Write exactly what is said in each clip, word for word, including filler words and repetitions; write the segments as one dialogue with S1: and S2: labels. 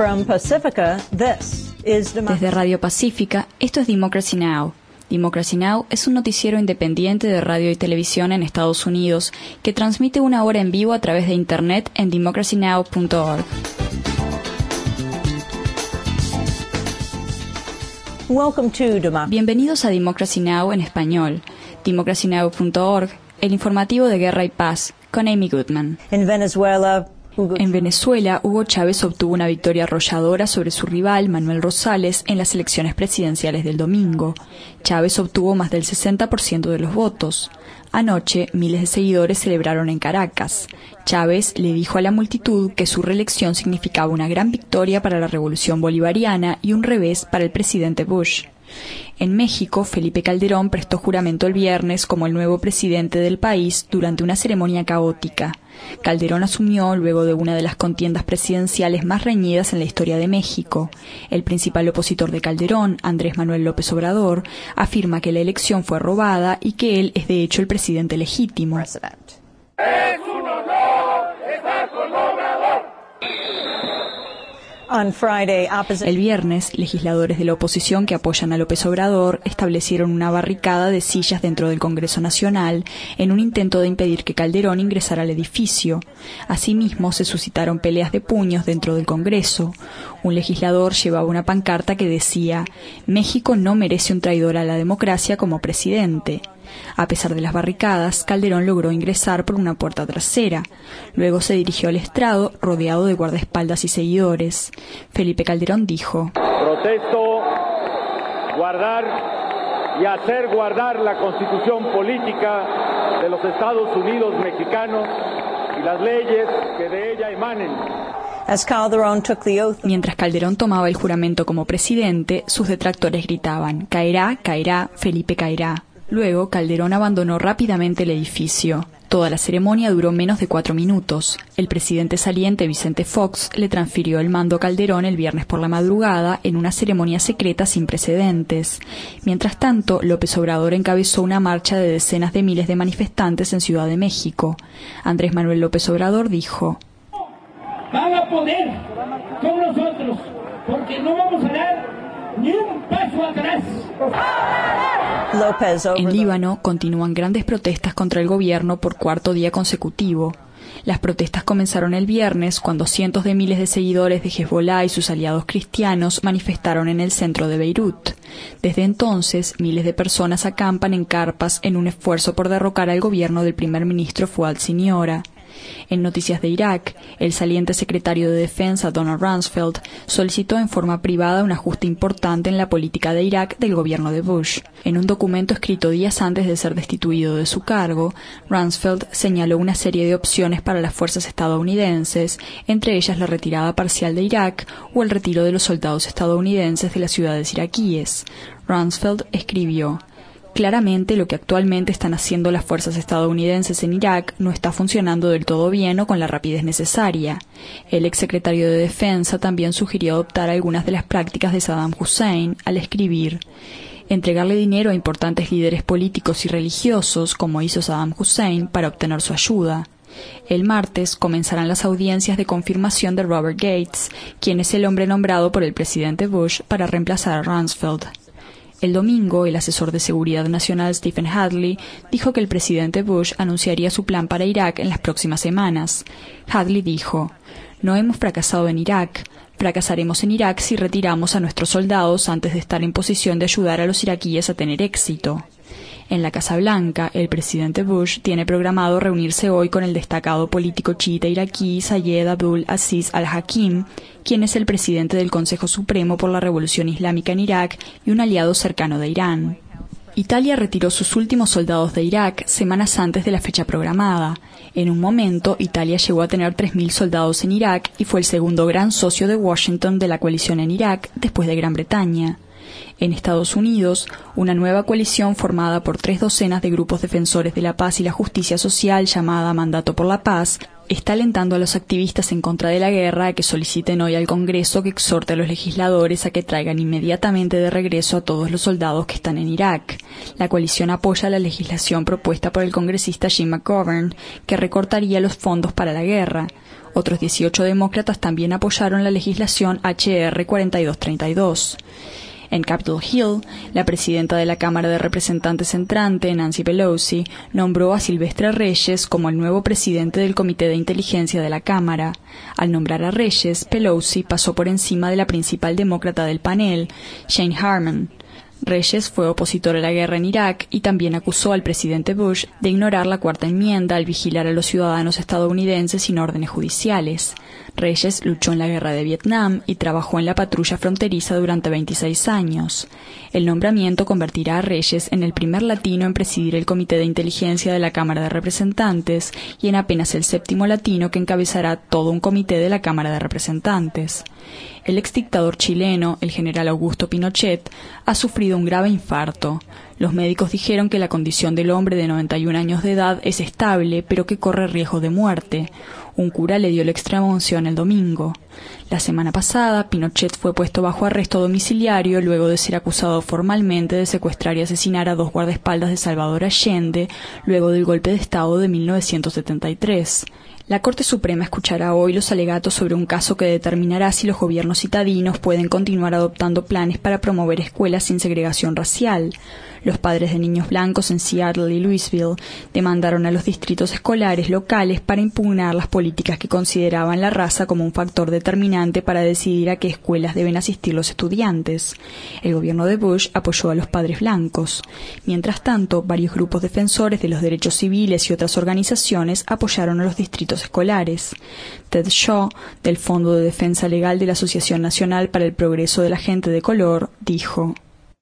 S1: From Pacifica, this is Democracy.
S2: Desde Radio Pacífica, esto es Democracy Now! Democracy Now! Es un noticiero independiente de radio y televisión en Estados Unidos que transmite una hora en vivo a través de Internet en democracy now punto org.
S1: Welcome to Democracy.
S2: Bienvenidos a Democracy Now! En español. democracy now punto org, el informativo de Guerra y Paz, con Amy Goodman.
S1: In Venezuela, Hugo...
S2: En Venezuela, Hugo Chávez obtuvo una victoria arrolladora sobre su rival, Manuel Rosales, en las elecciones presidenciales del domingo. Chávez obtuvo más del sesenta por ciento de los votos. Anoche, miles de seguidores celebraron en Caracas. Chávez le dijo a la multitud que su reelección significaba una gran victoria para la revolución bolivariana y un revés para el presidente Bush. En México, Felipe Calderón prestó juramento el viernes como el nuevo presidente del país durante una ceremonia caótica. Calderón asumió luego de una de las contiendas presidenciales más reñidas en la historia de México. El principal opositor de Calderón, Andrés Manuel López Obrador, afirma que la elección fue robada y que él es de hecho el presidente legítimo.
S3: Es un honor estar con Obrador.
S1: On Friday, opposite...
S2: El viernes, legisladores de la oposición que apoyan a López Obrador establecieron una barricada de sillas dentro del Congreso Nacional en un intento de impedir que Calderón ingresara al edificio. Asimismo, se suscitaron peleas de puños dentro del Congreso. Un legislador llevaba una pancarta que decía: «México no merece un traidor a la democracia como presidente». A pesar de las barricadas, Calderón logró ingresar por una puerta trasera. Luego se dirigió al estrado, rodeado de guardaespaldas y seguidores. Felipe Calderón dijo:
S3: Protesto guardar y hacer guardar la Constitución política de los Estados Unidos mexicanos y las leyes que de ella emanen.
S1: As Calderón took the oath...
S2: Mientras Calderón tomaba el juramento como presidente, sus detractores gritaban: «Caerá, caerá, Felipe caerá». Luego, Calderón abandonó rápidamente el edificio. Toda la ceremonia duró menos de cuatro minutos. El presidente saliente, Vicente Fox, le transfirió el mando a Calderón el viernes por la madrugada en una ceremonia secreta sin precedentes. Mientras tanto, López Obrador encabezó una marcha de decenas de miles de manifestantes en Ciudad de México. Andrés Manuel López Obrador dijo:
S4: «Van a poder con nosotros, porque no vamos a dar ni un paso atrás».
S2: En Líbano continúan grandes protestas contra el gobierno por cuarto día consecutivo. Las protestas comenzaron el viernes cuando cientos de miles de seguidores de Hezbollah y sus aliados cristianos manifestaron en el centro de Beirut. Desde entonces, miles de personas acampan en carpas en un esfuerzo por derrocar al gobierno del primer ministro Fuad Siniora. En noticias de Irak, el saliente secretario de Defensa Donald Rumsfeld solicitó en forma privada un ajuste importante en la política de Irak del gobierno de Bush. En un documento escrito días antes de ser destituido de su cargo, Rumsfeld señaló una serie de opciones para las fuerzas estadounidenses, entre ellas la retirada parcial de Irak o el retiro de los soldados estadounidenses de las ciudades iraquíes. Rumsfeld escribió: «Claramente lo que actualmente están haciendo las fuerzas estadounidenses en Irak no está funcionando del todo bien o con la rapidez necesaria». El exsecretario de Defensa también sugirió adoptar algunas de las prácticas de Saddam Hussein al escribir: «Entregarle dinero a importantes líderes políticos y religiosos, como hizo Saddam Hussein, para obtener su ayuda». El martes comenzarán las audiencias de confirmación de Robert Gates, quien es el hombre nombrado por el presidente Bush para reemplazar a Rumsfeld. El domingo, el asesor de Seguridad Nacional Stephen Hadley dijo que el presidente Bush anunciaría su plan para Irak en las próximas semanas. Hadley dijo: «No hemos fracasado en Irak. Fracasaremos en Irak si retiramos a nuestros soldados antes de estar en posición de ayudar a los iraquíes a tener éxito». En la Casa Blanca, el presidente Bush tiene programado reunirse hoy con el destacado político chiita iraquí Sayed Abdul Aziz al-Hakim, quien es el presidente del Consejo Supremo por la Revolución Islámica en Irak y un aliado cercano de Irán. Italia retiró sus últimos soldados de Irak semanas antes de la fecha programada. En un momento, Italia llegó a tener tres mil soldados en Irak y fue el segundo gran socio de Washington de la coalición en Irak, después de Gran Bretaña. En Estados Unidos, una nueva coalición formada por tres docenas de grupos defensores de la paz y la justicia social llamada Mandato por la Paz está alentando a los activistas en contra de la guerra a que soliciten hoy al Congreso que exhorte a los legisladores a que traigan inmediatamente de regreso a todos los soldados que están en Irak. La coalición apoya la legislación propuesta por el congresista Jim McGovern, que recortaría los fondos para la guerra. Otros dieciocho demócratas también apoyaron la legislación H R cuarenta y dos treinta y dos. En Capitol Hill, la presidenta de la Cámara de Representantes entrante, Nancy Pelosi, nombró a Silvestre Reyes como el nuevo presidente del Comité de Inteligencia de la Cámara. Al nombrar a Reyes, Pelosi pasó por encima de la principal demócrata del panel, Shane Harmon. Reyes fue opositor a la guerra en Irak y también acusó al presidente Bush de ignorar la Cuarta Enmienda al vigilar a los ciudadanos estadounidenses sin órdenes judiciales. Reyes luchó en la guerra de Vietnam y trabajó en la patrulla fronteriza durante veintiséis años. El nombramiento convertirá a Reyes en el primer latino en presidir el Comité de Inteligencia de la Cámara de Representantes y en apenas el séptimo latino que encabezará todo un comité de la Cámara de Representantes. El exdictador chileno, el general Augusto Pinochet, ha sufrido un grave infarto. Los médicos dijeron que la condición del hombre de noventa y un años de edad es estable, pero que corre riesgo de muerte. Un cura le dio la extremaunción el domingo. La semana pasada, Pinochet fue puesto bajo arresto domiciliario luego de ser acusado formalmente de secuestrar y asesinar a dos guardaespaldas de Salvador Allende luego del golpe de Estado de mil novecientos setenta y tres. La Corte Suprema escuchará hoy los alegatos sobre un caso que determinará si los gobiernos citadinos pueden continuar adoptando planes para promover escuelas sin segregación racial. Los padres de niños blancos en Seattle y Louisville demandaron a los distritos escolares locales para impugnar las políticas que consideraban la raza como un factor determinante para decidir a qué escuelas deben asistir los estudiantes. El gobierno de Bush apoyó a los padres blancos. Mientras tanto, varios grupos defensores de los derechos civiles y otras organizaciones apoyaron a los distritos escolares. Ted Shaw, del Fondo de Defensa Legal de la Asociación Nacional para el Progreso de la Gente de Color, dijo: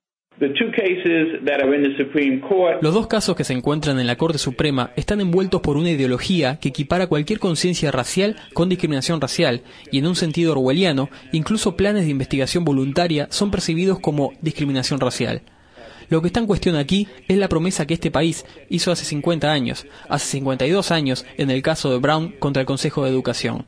S5: Los dos casos que se encuentran en la Corte Suprema están envueltos por una ideología que equipara cualquier conciencia racial con discriminación racial, y en un sentido orwelliano, incluso planes de investigación voluntaria son percibidos como discriminación racial. Lo que está en cuestión aquí es la promesa que este país hizo hace cincuenta años, hace cincuenta y dos años en el caso de Brown contra el Consejo de Educación.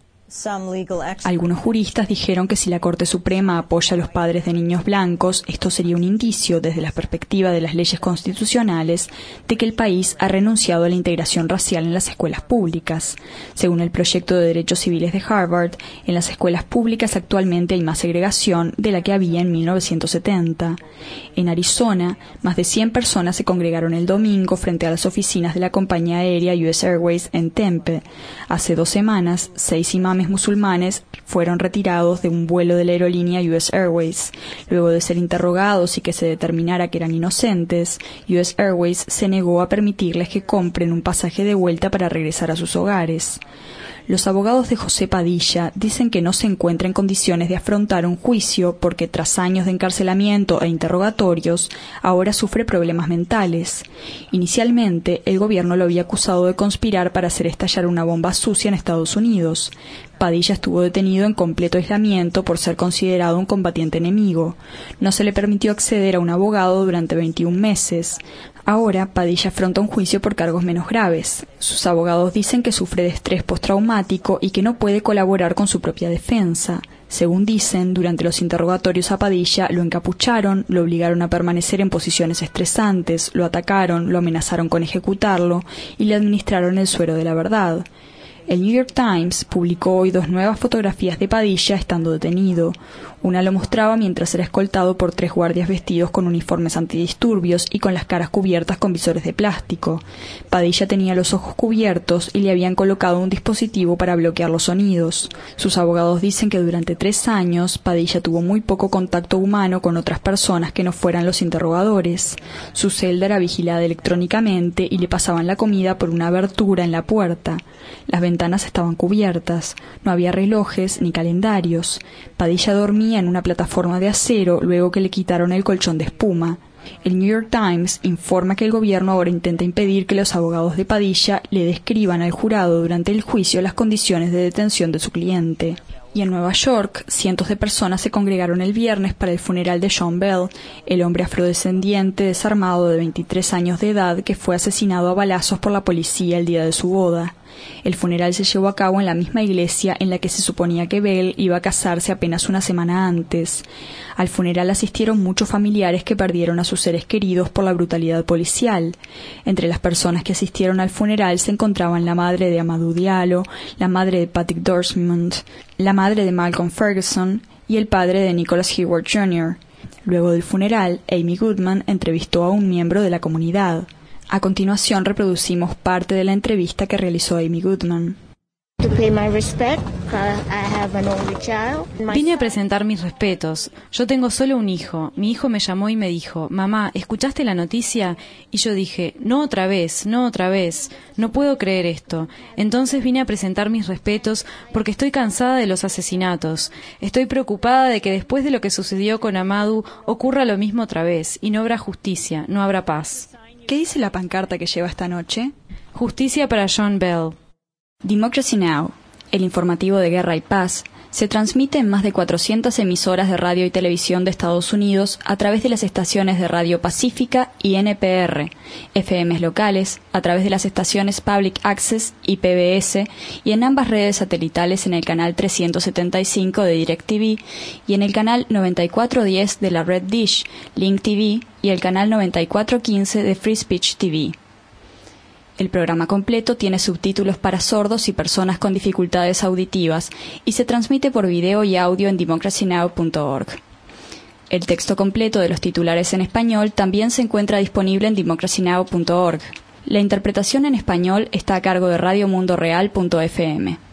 S2: Algunos juristas dijeron que si la Corte Suprema apoya a los padres de niños blancos, esto sería un indicio, desde la perspectiva de las leyes constitucionales, de que el país ha renunciado a la integración racial en las escuelas públicas. Según el proyecto de Derechos Civiles de Harvard, en las escuelas públicas actualmente hay más segregación de la que había en mil novecientos setenta. En Arizona, más de cien personas se congregaron el domingo frente a las oficinas de la compañía aérea U S Airways en Tempe. Hace dos semanas, seis imames musulmanes fueron retirados de un vuelo de la aerolínea U S Airways. Luego de ser interrogados y que se determinara que eran inocentes, U S Airways se negó a permitirles que compren un pasaje de vuelta para regresar a sus hogares. Los abogados de José Padilla dicen que no se encuentra en condiciones de afrontar un juicio porque tras años de encarcelamiento e interrogatorios, ahora sufre problemas mentales. Inicialmente, el gobierno lo había acusado de conspirar para hacer estallar una bomba sucia en Estados Unidos. Padilla estuvo detenido en completo aislamiento por ser considerado un combatiente enemigo. No se le permitió acceder a un abogado durante veintiún meses. Ahora, Padilla afronta un juicio por cargos menos graves. Sus abogados dicen que sufre de estrés postraumático y que no puede colaborar con su propia defensa. Según dicen, durante los interrogatorios a Padilla lo encapucharon, lo obligaron a permanecer en posiciones estresantes, lo atacaron, lo amenazaron con ejecutarlo y le administraron el suero de la verdad. El New York Times publicó hoy dos nuevas fotografías de Padilla estando detenido. Una lo mostraba mientras era escoltado por tres guardias vestidos con uniformes antidisturbios y con las caras cubiertas con visores de plástico. Padilla tenía los ojos cubiertos y le habían colocado un dispositivo para bloquear los sonidos. Sus abogados dicen que durante tres años Padilla tuvo muy poco contacto humano con otras personas que no fueran los interrogadores. Su celda era vigilada electrónicamente y le pasaban la comida por una abertura en la puerta. Las ventanas estaban cubiertas, no había relojes ni calendarios. Padilla dormía en una plataforma de acero luego que le quitaron el colchón de espuma. El New York Times informa que el gobierno ahora intenta impedir que los abogados de Padilla le describan al jurado durante el juicio las condiciones de detención de su cliente. Y en Nueva York, cientos de personas se congregaron el viernes para el funeral de Sean Bell, el hombre afrodescendiente desarmado de veintitrés años de edad que fue asesinado a balazos por la policía el día de su boda. El funeral se llevó a cabo en la misma iglesia en la que se suponía que Bell iba a casarse apenas una semana antes. Al funeral asistieron muchos familiares que perdieron a sus seres queridos por la brutalidad policial. Entre las personas que asistieron al funeral se encontraban la madre de Amadou Diallo, la madre de Patrick Dorsmond, la madre de Malcolm Ferguson y el padre de Nicholas Heward junior Luego del funeral, Amy Goodman entrevistó a un miembro de la comunidad. A continuación reproducimos parte de la entrevista que realizó Amy Goodman.
S6: Vine a presentar mis respetos. Yo tengo solo un hijo. Mi hijo me llamó y me dijo, mamá, ¿escuchaste la noticia? Y yo dije, no otra vez, no otra vez. No puedo creer esto. Entonces vine a presentar mis respetos porque estoy cansada de los asesinatos. Estoy preocupada de que después de lo que sucedió con Amadou ocurra lo mismo otra vez y no habrá justicia, no habrá paz.
S2: ¿Qué dice la pancarta que lleva esta noche?
S6: Justicia para John Bell.
S2: Democracy Now!, el informativo de Guerra y Paz, se transmite en más de cuatrocientas emisoras de radio y televisión de Estados Unidos a través de las estaciones de Radio Pacífica y N P R, F Ms locales, a través de las estaciones Public Access y P B S, y en ambas redes satelitales en el canal trescientos setenta y cinco de DirecTV y en el canal noventa y cuatro diez de la red Dish, Link T V y el canal noventa y cuatro quince de Free Speech T V. El programa completo tiene subtítulos para sordos y personas con dificultades auditivas y se transmite por video y audio en democracy now punto org. El texto completo de los titulares en español también se encuentra disponible en democracy now punto org. La interpretación en español está a cargo de radio mundo real punto f m.